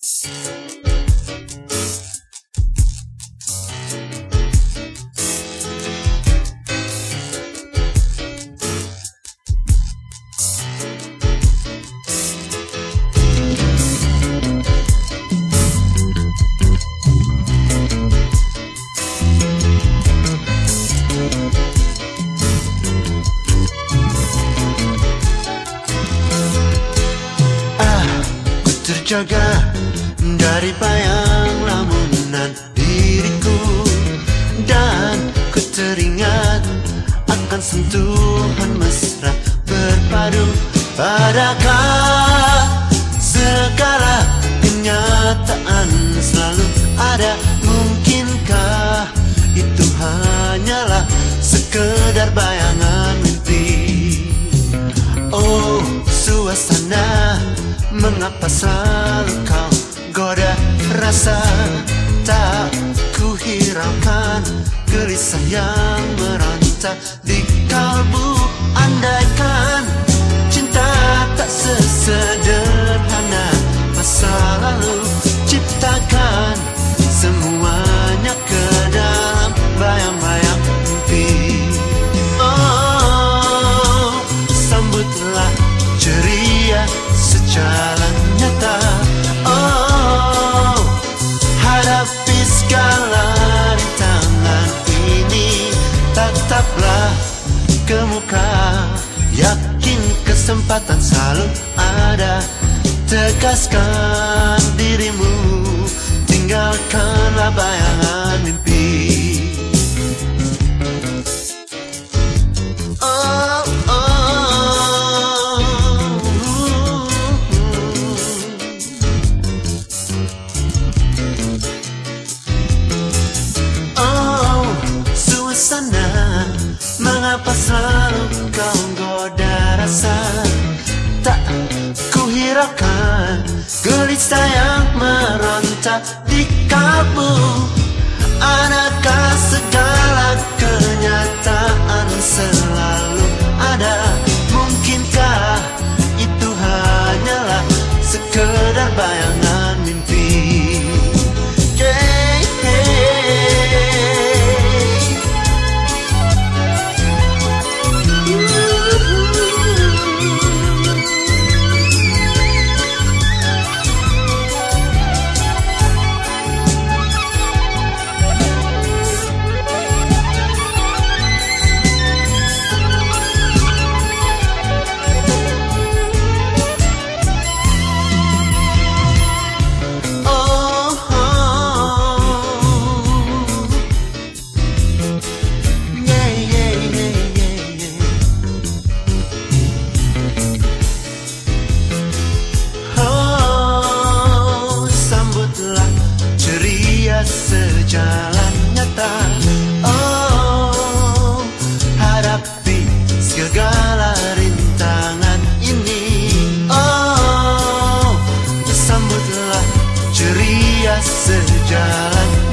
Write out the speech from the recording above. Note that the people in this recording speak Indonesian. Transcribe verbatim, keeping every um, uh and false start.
Terjaga dari bayang lamunan diriku, dan ku teringat akan sentuhan mesra berpadu. Padahal segala kenyataan selalu ada. Mungkinkah itu hanyalah sekedar bayangan mimpi? Oh, suasana, mengapa selalu kau goda rasa? Tak ku hiraukan gelisah yang merantau di kalbu. Andaikan cinta tak sesederhana masa lalu, ciptakan semuanya ke dalam bayang-bayang mimpi. Oh, sambutlah ceria secara nyata. Oh, hadapi segala rintangan ini. Tataplah ke muka, yakin kesempatan selalu ada. Tegaskan dirimu, tinggalkanlah bayangan mimpi. Oh, mengapa selalu kau goda rasa? Tak ku hiraukan gelisah yang meronta di kalbu. Adakah segala kenyataan selalu ada? Mungkinkah itu hanyalah sekedar bayangan mimpi? Sejalan nyata. Oh, hadapi segala rintangan ini. Oh, sambutlah ceria sejalan